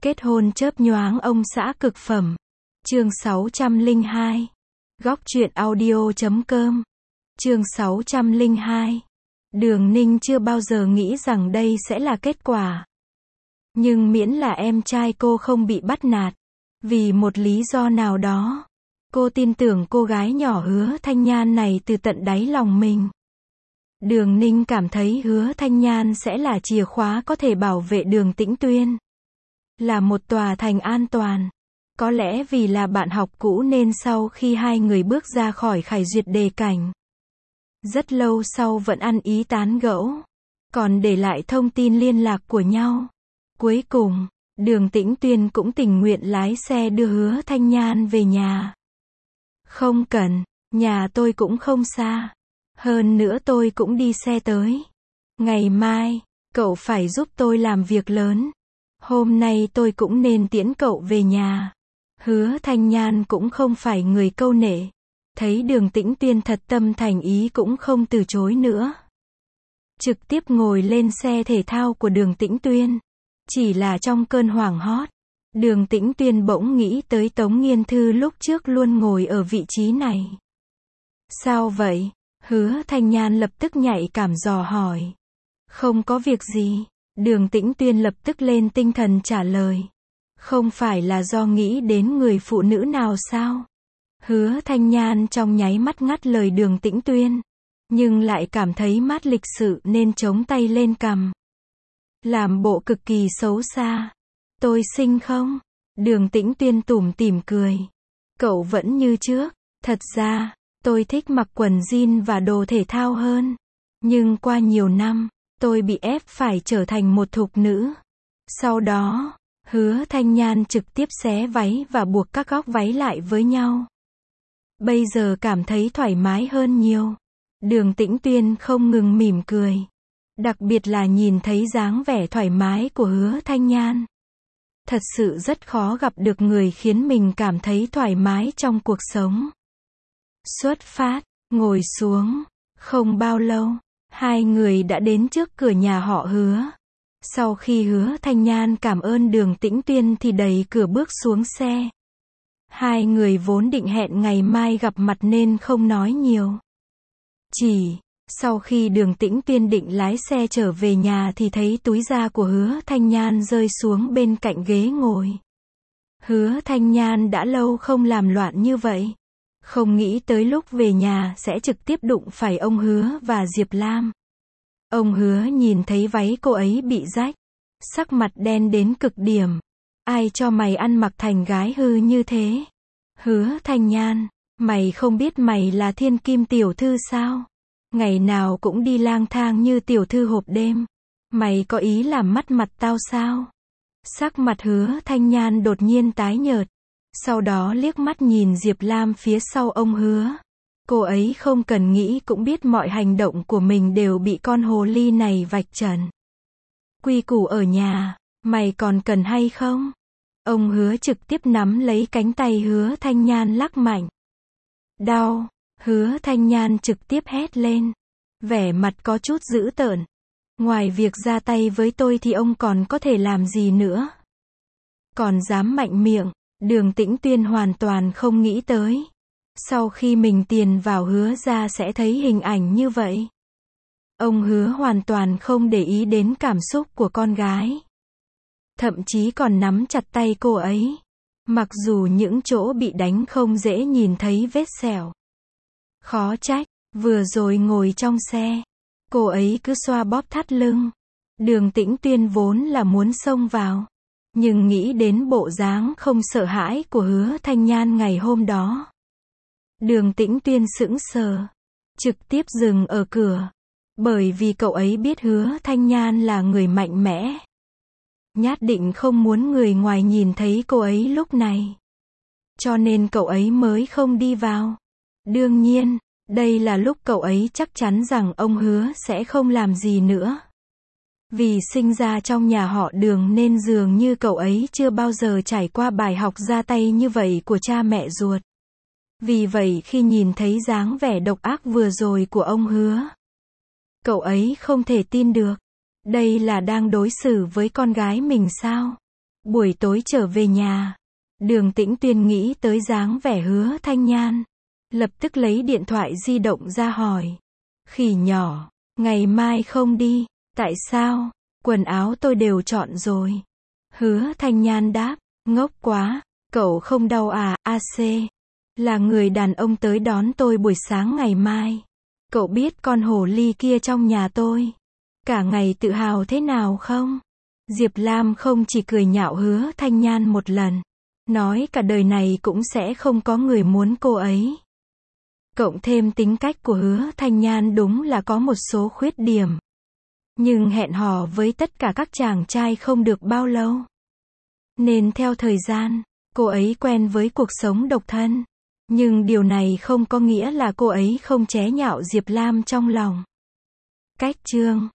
Kết hôn chớp nhoáng ông xã cực phẩm. Chương 602. Góc truyện audio.com. Chương 602. Đường Ninh chưa bao giờ nghĩ rằng đây sẽ là kết quả. Nhưng miễn là em trai cô không bị bắt nạt, vì một lý do nào đó, cô tin tưởng cô gái nhỏ Hứa Thanh Nhan này từ tận đáy lòng mình. Đường Ninh cảm thấy Hứa Thanh Nhan sẽ là chìa khóa có thể bảo vệ Đường Tĩnh Tuyên. Là một tòa thành an toàn. Có lẽ vì là bạn học cũ nên sau khi hai người bước ra khỏi Khải Duyệt Đề Cảnh, rất lâu sau vẫn ăn ý tán gẫu, còn để lại thông tin liên lạc của nhau. Cuối cùng, Đường Tĩnh Tuyên cũng tình nguyện lái xe đưa Hứa Thanh Nhan về nhà. Không cần, nhà tôi cũng không xa. Hơn nữa tôi cũng đi xe tới. Ngày mai, cậu phải giúp tôi làm việc lớn. Hôm nay tôi cũng nên tiễn cậu về nhà. Hứa Thanh Nhan cũng không phải người câu nệ. Thấy Đường Tĩnh Tuyên thật tâm thành ý cũng không từ chối nữa. Trực tiếp ngồi lên xe thể thao của Đường Tĩnh Tuyên. Chỉ là trong cơn hoảng hốt, Đường Tĩnh Tuyên bỗng nghĩ tới Tống Nghiên Thư lúc trước luôn ngồi ở vị trí này. Sao vậy? Hứa Thanh Nhan lập tức nhạy cảm dò hỏi. Không có việc gì. Đường Tĩnh Tuyên lập tức lên tinh thần trả lời. Không phải là do nghĩ đến người phụ nữ nào sao? Hứa Thanh Nhan trong nháy mắt ngắt lời Đường Tĩnh Tuyên, nhưng lại cảm thấy mát lịch sự nên chống tay lên cằm, làm bộ cực kỳ xấu xa. Tôi xinh không? Đường Tĩnh Tuyên tủm tỉm cười. Cậu vẫn như trước. Thật ra, tôi thích mặc quần jean và đồ thể thao hơn. Nhưng qua nhiều năm, tôi bị ép phải trở thành một thục nữ. Sau đó, Hứa Thanh Nhan trực tiếp xé váy và buộc các góc váy lại với nhau. Bây giờ cảm thấy thoải mái hơn nhiều. Đường Tĩnh Tuyên không ngừng mỉm cười. Đặc biệt là nhìn thấy dáng vẻ thoải mái của Hứa Thanh Nhan. Thật sự rất khó gặp được người khiến mình cảm thấy thoải mái trong cuộc sống. Xuất phát, ngồi xuống. Không bao lâu, hai người đã đến trước cửa nhà họ Hứa. Sau khi Hứa Thanh Nhan cảm ơn Đường Tĩnh Tuyên thì đẩy cửa bước xuống xe. Hai người vốn định hẹn ngày mai gặp mặt nên không nói nhiều. Sau khi Đường Tĩnh Tuyên định lái xe trở về nhà thì thấy túi da của Hứa Thanh Nhan rơi xuống bên cạnh ghế ngồi. Hứa Thanh Nhan đã lâu không làm loạn như vậy. Không nghĩ tới lúc về nhà sẽ trực tiếp đụng phải ông Hứa và Diệp Lam. Ông Hứa nhìn thấy váy cô ấy bị rách, sắc mặt đen đến cực điểm. Ai cho mày ăn mặc thành gái hư như thế? Hứa Thanh Nhan, mày không biết mày là thiên kim tiểu thư sao? Ngày nào cũng đi lang thang như tiểu thư hộp đêm. Mày có ý làm mất mặt tao sao? Sắc mặt Hứa Thanh Nhan đột nhiên tái nhợt. Sau đó liếc mắt nhìn Diệp Lam phía sau ông Hứa. Cô ấy không cần nghĩ cũng biết mọi hành động của mình đều bị con hồ ly này vạch trần. Quy củ ở nhà, mày còn cần hay không? Ông Hứa trực tiếp nắm lấy cánh tay Hứa Thanh Nhan lắc mạnh. Đau! Hứa Thanh Nhan trực tiếp hét lên. Vẻ mặt có chút dữ tợn. Ngoài việc ra tay với tôi thì ông còn có thể làm gì nữa? Còn dám mạnh miệng. Đường Tĩnh Tuyên hoàn toàn không nghĩ tới. Sau khi mình tiền vào Hứa ra sẽ thấy hình ảnh như vậy. Ông Hứa hoàn toàn không để ý đến cảm xúc của con gái. Thậm chí còn nắm chặt tay cô ấy. Mặc dù những chỗ bị đánh không dễ nhìn thấy vết sẹo. Khó trách, vừa rồi ngồi trong xe, cô ấy cứ xoa bóp thắt lưng. Đường Tĩnh Tuyên vốn là muốn xông vào. Nhưng nghĩ đến bộ dáng không sợ hãi của Hứa Thanh Nhan ngày hôm đó. Đường Tĩnh Tuyên sững sờ. Trực tiếp dừng ở cửa. Bởi vì cậu ấy biết Hứa Thanh Nhan là người mạnh mẽ. Nhất định không muốn người ngoài nhìn thấy cô ấy lúc này. Cho nên cậu ấy mới không đi vào. Đương nhiên, đây là lúc cậu ấy chắc chắn rằng ông Hứa sẽ không làm gì nữa. Vì sinh ra trong nhà họ Đường nên dường như cậu ấy chưa bao giờ trải qua bài học ra tay như vậy của cha mẹ ruột. Vì vậy khi nhìn thấy dáng vẻ độc ác vừa rồi của ông Hứa, cậu ấy không thể tin được. Đây là đang đối xử với con gái mình sao? Buổi tối trở về nhà, Đường Tĩnh Tuyên nghĩ tới dáng vẻ Hứa Thanh Nhan. Lập tức lấy điện thoại di động ra hỏi. Khỉ nhỏ, ngày mai không đi, tại sao? Quần áo tôi đều chọn rồi. Hứa Thanh Nhan đáp, ngốc quá, cậu không đau à, AC. Là người đàn ông tới đón tôi buổi sáng ngày mai. Cậu biết con hồ ly kia trong nhà tôi cả ngày tự hào thế nào không? Diệp Lam không chỉ cười nhạo Hứa Thanh Nhan một lần, nói cả đời này cũng sẽ không có người muốn cô ấy. Cộng thêm tính cách của Hứa Thanh Nhan đúng là có một số khuyết điểm. Nhưng hẹn hò với tất cả các chàng trai không được bao lâu. Nên theo thời gian, cô ấy quen với cuộc sống độc thân. Nhưng điều này không có nghĩa là cô ấy không chế nhạo Diệp Lam trong lòng. Cách chương